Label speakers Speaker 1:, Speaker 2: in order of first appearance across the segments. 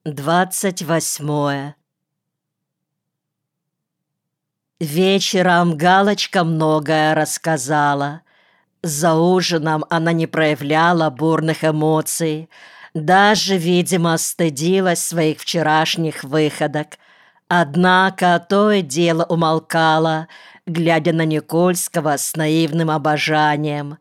Speaker 1: 28. Вечером Галочка многое рассказала. За ужином она не проявляла бурных эмоций, даже, видимо, стыдилась своих вчерашних выходок. Однако то и дело умолкала, глядя на Никольского с наивным обожанием.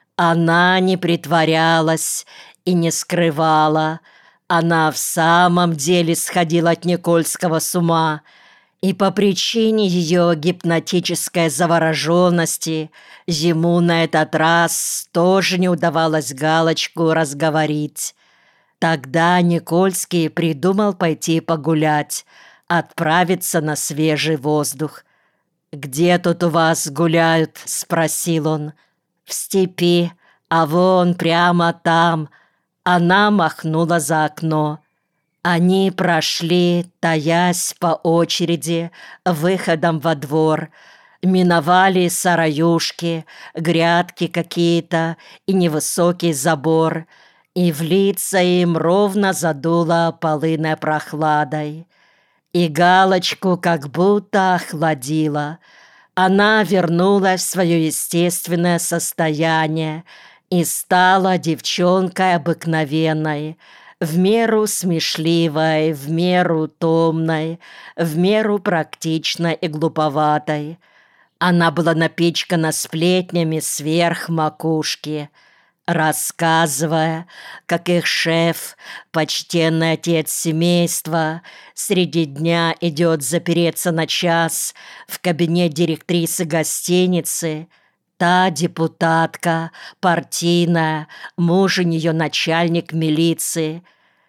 Speaker 1: Она не притворялась и не скрывала. Она в самом деле сходила от Никольского с ума, и по причине ее гипнотической завороженности ему на этот раз тоже не удавалось Галочку разговорить. Тогда Никольский придумал пойти погулять, отправиться на свежий воздух. «Где тут у вас гуляют?» — спросил он. «В степи, а вон прямо там». Она махнула за окно. Они прошли, таясь по очереди, выходом во двор, миновали сараюшки, грядки какие-то и невысокий забор, и в лица им ровно задуло полынной прохладой. И Галочку как будто охладило. Она вернулась в свое естественное состояние и стала девчонкой обыкновенной, в меру смешливой, в меру томной, в меру практичной и глуповатой. Она была напичкана сплетнями сверх макушки, рассказывая, как их шеф, почтенный отец семейства, среди дня идет запереться на час в кабинет директрисы гостиницы. Та депутатка, партийная, муж у нее начальник милиции.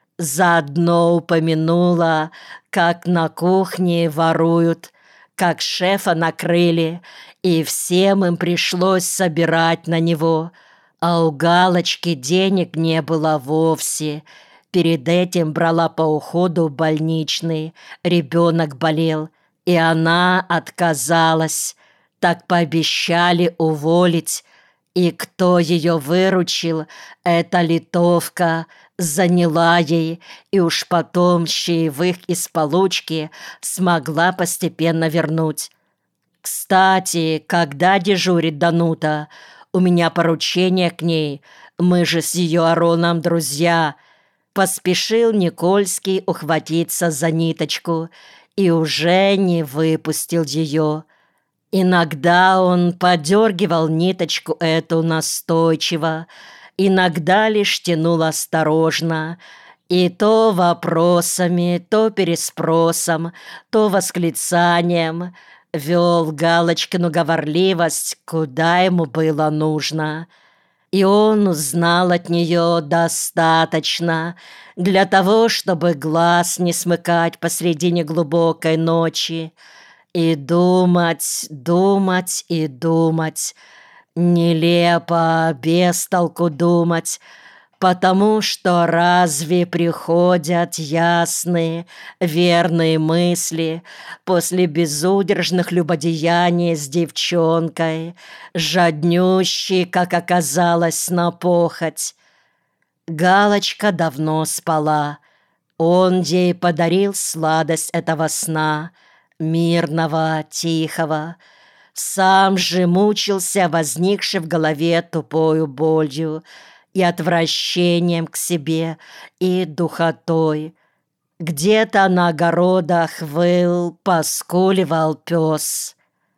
Speaker 1: Заодно упомянула, как на кухне воруют, как шефа накрыли, и всем им пришлось собирать на него. А у Галочки денег не было вовсе. Перед этим брала по уходу больничный, ребенок болел, и она отказалась. Так пообещали уволить, и кто ее выручил, эта литовка, заняла ей, и уж потом чаевых из получки смогла постепенно вернуть. Кстати, когда дежурит Данута, у меня поручение к ней, мы же с ее Ароном друзья. Поспешил Никольский ухватиться за ниточку и уже не выпустил ее. Иногда он подергивал ниточку эту настойчиво, иногда лишь тянул осторожно, и то вопросами, то переспросом, то восклицанием вел Галочкину говорливость, куда ему было нужно. И он узнал от нее достаточно для того, чтобы глаз не смыкать посредине глубокой ночи, и думать, думать и думать, нелепо, без толку думать, потому что разве приходят ясные, верные мысли после безудержных любодеяний с девчонкой, жаднющей, как оказалось, на похоть? Галочка давно спала. Он ей подарил сладость этого сна, мирного, тихого. Сам же мучился, возникший в голове тупою болью и отвращением к себе, и духотой. Где-то на огородах выл, поскуливал пес.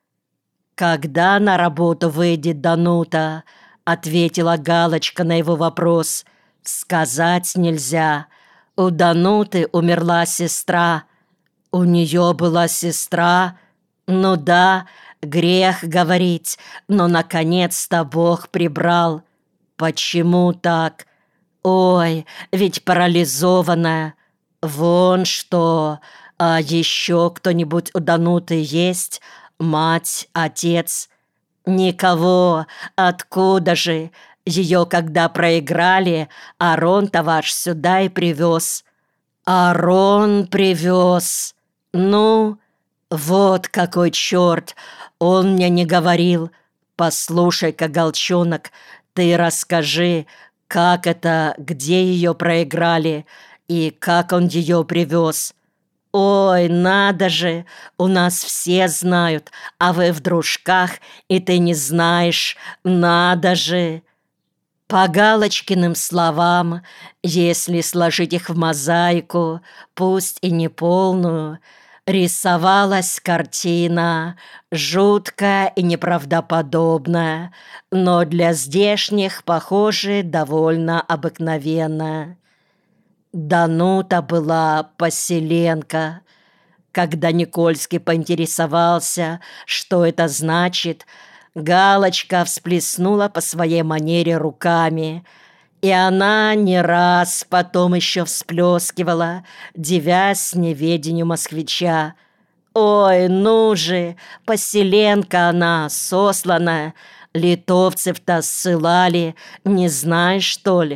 Speaker 1: «Когда на работу выйдет Данута?» — ответила Галочка на его вопрос. «Сказать нельзя. У Дануты умерла сестра». «У нее была сестра?» «Ну да, грех говорить, но наконец-то Бог прибрал». «Почему так?» «Ой, ведь парализованная». «Вон что! А еще кто-нибудь у Дануты есть? Мать, отец?» «Никого. Откуда же? Ее, когда проиграли, Арон-то ваш сюда и привез». «Арон привез? Ну, вот какой черт! Он мне не говорил. Послушай-ка, Голчонок, ты расскажи, как это, где ее проиграли, и как он ее привез. Ой, надо же, у нас все знают, а вы в дружках, и ты не знаешь, надо же. По Галочкиным словам, если сложить их в мозаику, пусть и неполную, рисовалась картина, жуткая и неправдоподобная, но для здешних, похоже, довольно обыкновенная. Данута была поселенка. Когда Никольский поинтересовался, что это значит, Галочка всплеснула по своей манере руками, и она не раз потом еще всплескивала, дивясь неведению москвича. «Ой, ну же, поселенка она, сосланная, литовцев-то ссылали, не знаешь, что ли?»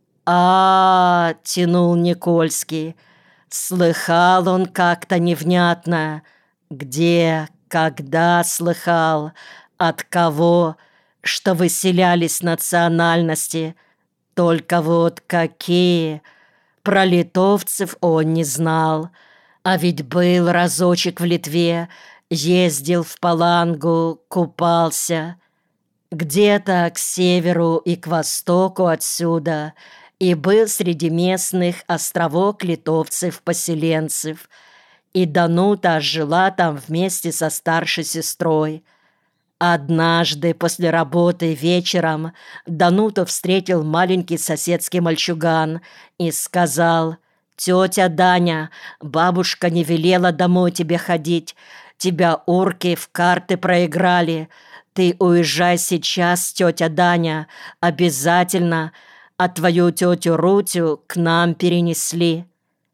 Speaker 1: Тянул Никольский. Слыхал он как-то невнятно. Где, когда слыхал, от кого, что выселялись национальности. Только вот какие. Про литовцев он не знал. А ведь был разочек в Литве, ездил в Палангу, купался. Где-то к северу и к востоку отсюда и был среди местных островок литовцев-поселенцев, и Данута жила там вместе со старшей сестрой. Однажды после работы вечером Дануту встретил маленький соседский мальчуган и сказал: «Тетя Даня, бабушка не велела домой тебе ходить, тебя урки в карты проиграли. Ты уезжай сейчас, тетя Даня, обязательно, а твою тетю Рутю к нам перенесли».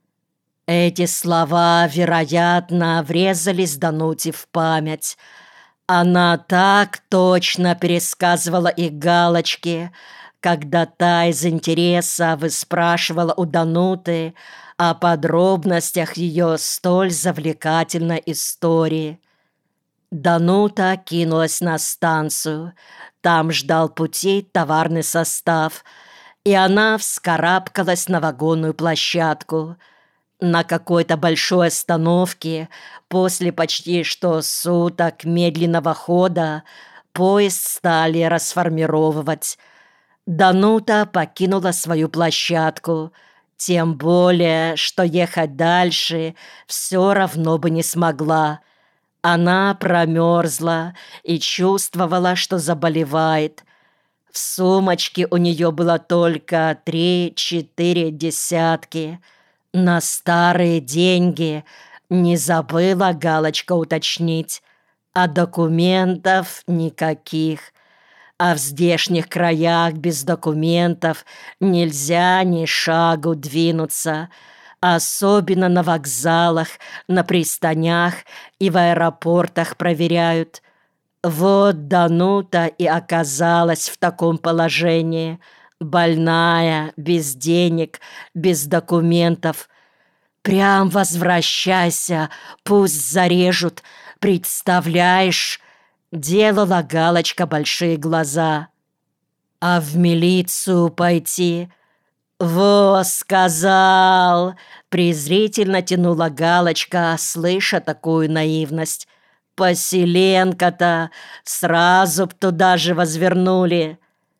Speaker 1: Эти слова, вероятно, врезались Дануте в память. Она так точно пересказывала их Галочке, когда та из интереса выспрашивала у Дануты о подробностях ее столь завлекательной истории. Данута кинулась на станцию. Там ждал пути товарный состав, и она вскарабкалась на вагонную площадку. На какой-то большой остановке, после почти что суток медленного хода, поезд стали расформировывать. Данута покинула свою площадку, тем более, что ехать дальше все равно бы не смогла. Она промерзла и чувствовала, что заболевает. В сумочке у нее было только 3-4 десятки. На старые деньги, не забыла Галочка уточнить, а документов никаких. А в здешних краях без документов нельзя ни шагу двинуться, особенно на вокзалах, на пристанях и в аэропортах проверяют. Вот Данута и оказалась в таком положении, больная, без денег, без документов. Прям возвращайся, пусть зарежут, представляешь? Делала Галочка большие глаза. А в милицию пойти? «Во, сказал!» — презрительно тянула Галочка, слыша такую наивность. «Поселенка-то сразу б туда же возвернули».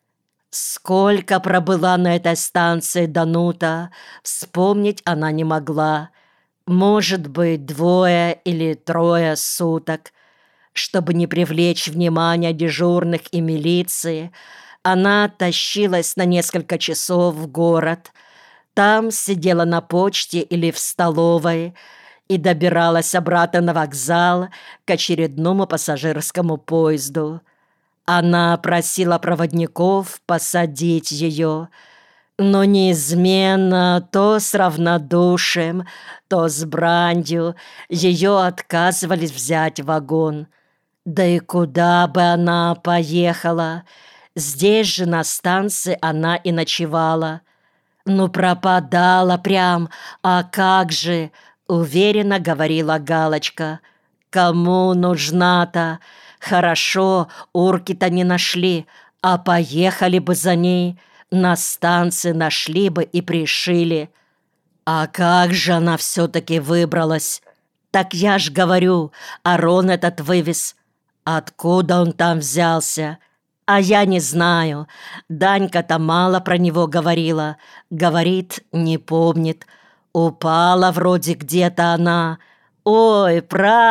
Speaker 1: Сколько пробыла на этой станции Данута, вспомнить она не могла. Может быть, 2 или 3 суток. Чтобы не привлечь внимание дежурных и милиции, она тащилась на несколько часов в город. Там сидела на почте или в столовой и добиралась обратно на вокзал к очередному пассажирскому поезду. Она просила проводников посадить ее, но неизменно то с равнодушием, то с бранью ее отказывались взять в вагон. Да и куда бы она поехала? Здесь же на станции она и ночевала. «Ну, пропадала прям, а как же?» — уверенно говорила Галочка. «Кому нужна-то? Хорошо, урки-то не нашли, а поехали бы за ней, на станции нашли бы и пришили». А как же она все-таки выбралась? Так я ж говорю, Арон этот вывез. Откуда он там взялся? А я не знаю. Данька-то мало про него говорила. Говорит, не помнит. Упала вроде где-то она. Ой,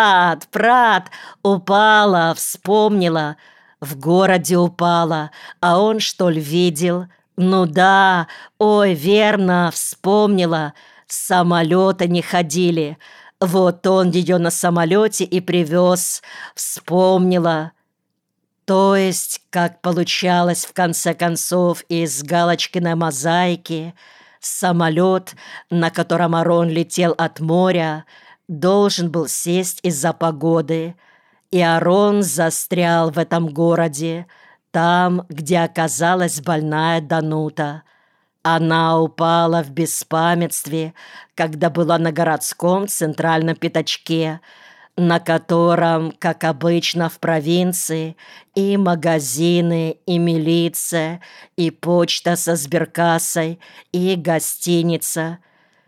Speaker 1: брат, упала, вспомнила. В городе упала, а он, что ли, видел? Ну да, ой, верно, вспомнила. Самолеты не ходили. Вот он ее на самолете и привез. Вспомнила. То есть, как получалось в конце концов из Галочкиной мозаики, самолет, на котором Арон летел от моря, должен был сесть из-за погоды, и Арон застрял в этом городе, там, где оказалась больная Данута. Она упала в беспамятстве, когда была на городском центральном пятачке, на котором, как обычно в провинции, и магазины, и милиция, и почта со сберкассой, и гостиница.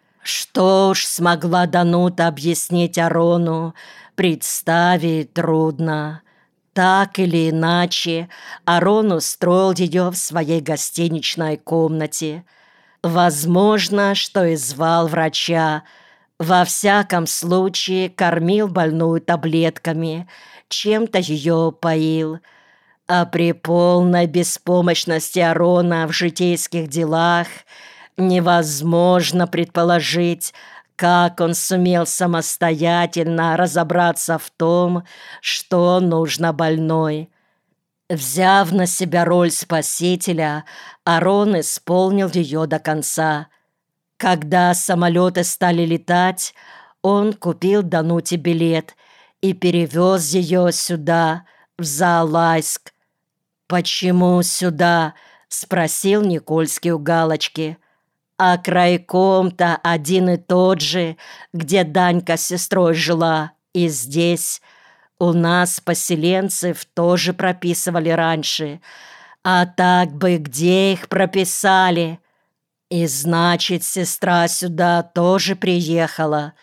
Speaker 1: Что уж смогла Данута объяснить Арону, представить трудно. Так или иначе, Арон устроил ее в своей гостиничной комнате. Возможно, что и звал врача. Во всяком случае, кормил больную таблетками, чем-то ее поил. А при полной беспомощности Арона в житейских делах невозможно предположить, как он сумел самостоятельно разобраться в том, что нужно больной. Взяв на себя роль спасителя, Арон исполнил ее до конца. Когда самолеты стали летать, он купил Дануте билет и перевез ее сюда, в Заалайск. «Почему сюда?» — спросил Никольский у Галочки. «А крайком-то один и тот же, где Данька с сестрой жила, и здесь. У нас поселенцев тоже прописывали раньше. А так бы где их прописали? И значит, сестра сюда тоже приехала.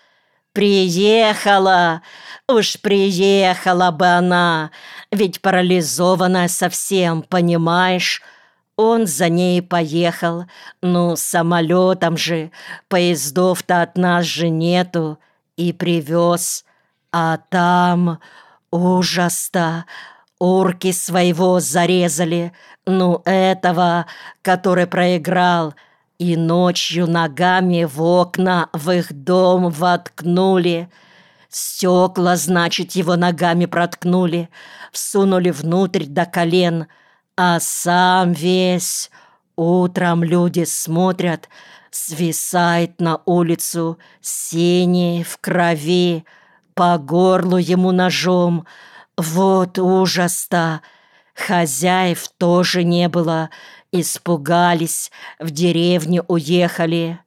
Speaker 1: Приехала! Уж приехала бы она, ведь парализованная совсем, понимаешь?» Он за ней поехал. Ну, самолетом же, поездов-то от нас же нету. И привез. А там ужас-то. Орки своего зарезали. Ну, этого, который проиграл. И ночью ногами в окна в их дом воткнули. Стекла, значит, его ногами проткнули. Всунули внутрь до колен. А сам весь, утром люди смотрят, свисает на улицу, синий, в крови, по горлу ему ножом. Вот ужас-то! Хозяев тоже не было, испугались, в деревню уехали.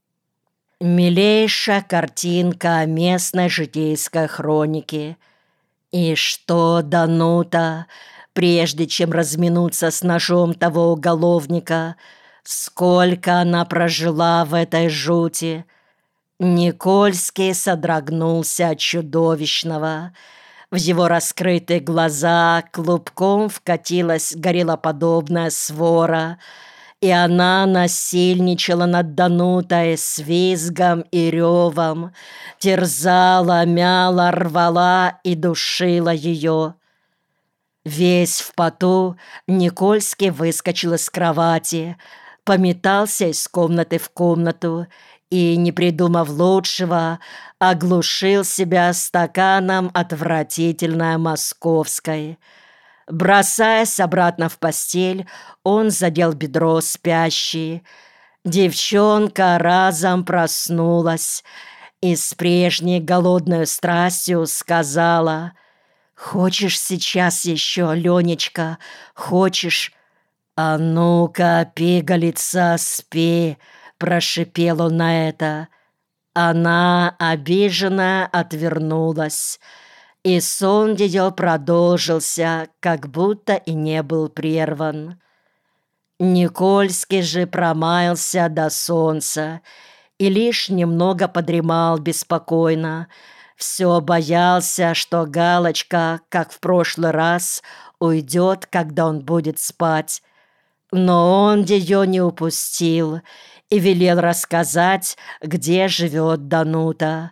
Speaker 1: Милейшая картинка местной житейской хроники. И что Данута, прежде чем разминуться с ножом того уголовника, сколько она прожила в этой жути. Никольский содрогнулся от чудовищного. В его раскрытые глаза клубком вкатилась гориллоподобная свора, и она насильничала над Данутой с визгом и ревом, терзала, мяла, рвала и душила ее. Весь в поту Никольский выскочил из кровати, пометался из комнаты в комнату и, не придумав лучшего, оглушил себя стаканом отвратительной московской. Бросаясь обратно в постель, он задел бедро спящей. Девчонка разом проснулась и с прежней голодной страстью сказала: «Хочешь сейчас еще, Ленечка, хочешь?» «А ну-ка, пигалица, спи!» — прошипел он на это. Она, обиженно, отвернулась, и сон ее продолжился, как будто и не был прерван. Никольский же промаялся до солнца и лишь немного подремал беспокойно. Все боялся, что Галочка, как в прошлый раз, уйдет, когда он будет спать. Но он ее не упустил и велел рассказать, где живет Данута.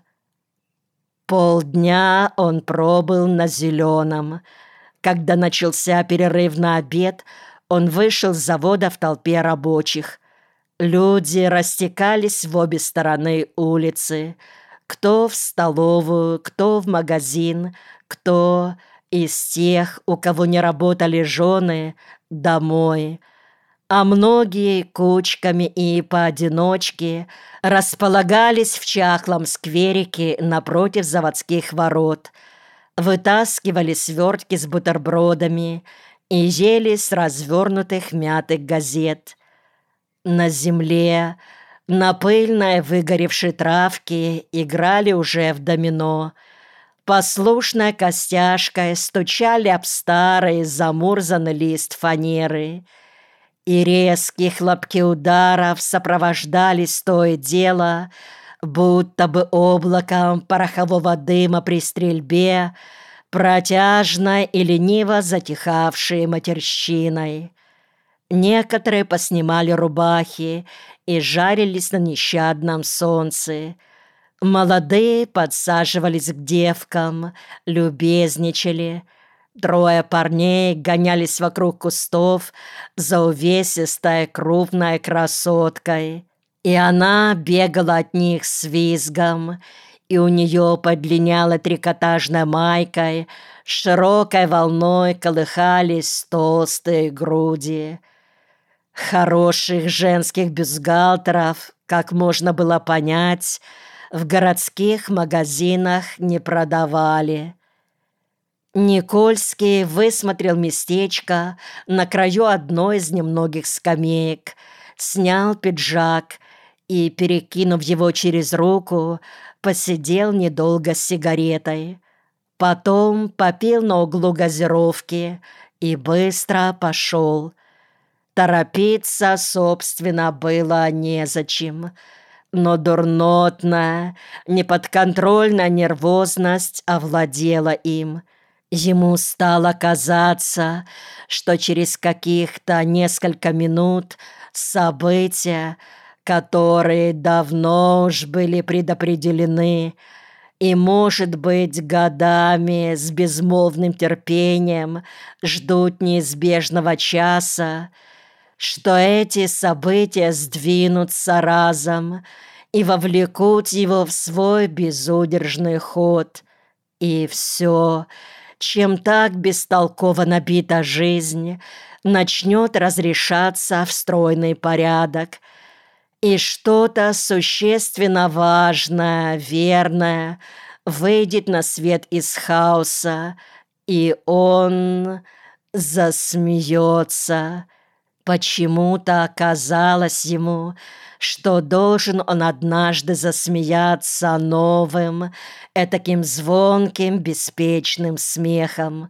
Speaker 1: Полдня он пробыл на Зеленом. Когда начался перерыв на обед, он вышел с завода в толпе рабочих. Люди растекались в обе стороны улицы. Кто в столовую, кто в магазин, кто из тех, у кого не работали жены, домой. А многие кучками и поодиночке располагались в чахлом скверике напротив заводских ворот, вытаскивали свертки с бутербродами и ели с развернутых мятых газет. На земле, на пыльной выгоревшей травке играли уже в домино. Послушной костяшкой стучали об старый замурзанный лист фанеры. И резкие хлопки ударов сопровождались то и дело, будто бы облаком порохового дыма при стрельбе, протяжной и лениво затихавшей матерщиной. Некоторые поснимали рубахи и жарились на нещадном солнце. Молодые подсаживались к девкам, любезничали. Трое парней гонялись вокруг кустов за увесистой крупной красоткой, и она бегала от них с визгом, и у нее под длиннялой трикотажной майкой широкой волной колыхались толстые груди. Хороших женских бюстгальтеров, как можно было понять, в городских магазинах не продавали. Никольский высмотрел местечко на краю одной из немногих скамеек, снял пиджак и, перекинув его через руку, посидел недолго с сигаретой. Потом попил на углу газировки и быстро пошел. Торопиться, собственно, было незачем, но дурнотная, неподконтрольная нервозность овладела им. Ему стало казаться, что через каких-то несколько минут события, которые давно уж были предопределены, и, может быть, годами с безмолвным терпением ждут неизбежного часа, что эти события сдвинутся разом и вовлекут его в свой безудержный ход. И все, чем так бестолково набита жизнь, начнет разрешаться в стройный порядок, и что-то существенно важное, верное выйдет на свет из хаоса, и он засмеется. Почему-то казалось ему, что должен он однажды засмеяться новым, этаким звонким, беспечным смехом.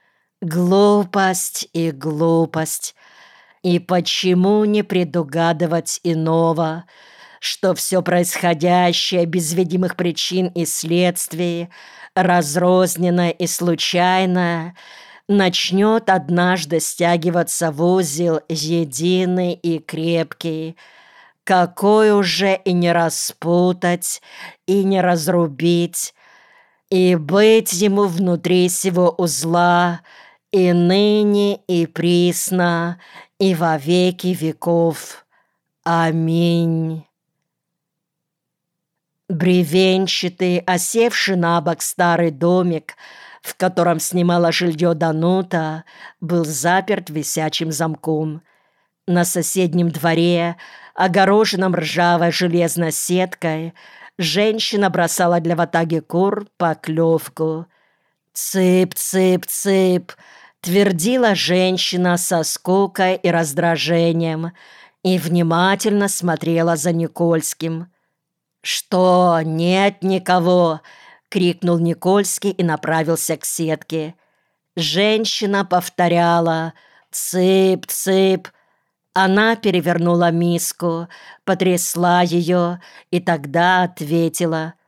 Speaker 1: Глупость и глупость. И почему не предугадывать иного, что все происходящее без видимых причин и следствий, разрозненное и случайное, начнет однажды стягиваться в узел единый и крепкий, какой уже и не распутать, и не разрубить, и быть ему внутри сего узла и ныне, и присно, и во веки веков. Аминь. Бревенчатый, осевший на бок старый домик, в котором снимала жилье Данута, был заперт висячим замком. На соседнем дворе, огороженном ржавой железной сеткой, женщина бросала для ватаги кур поклевку. «Цып, цып, цып!» — твердила женщина со скукой и раздражением и внимательно смотрела за Никольским. «Что, нет никого?» — крикнул Никольский и направился к сетке. Женщина повторяла «Цып, цып». Она перевернула миску, потрясла ее и тогда ответила: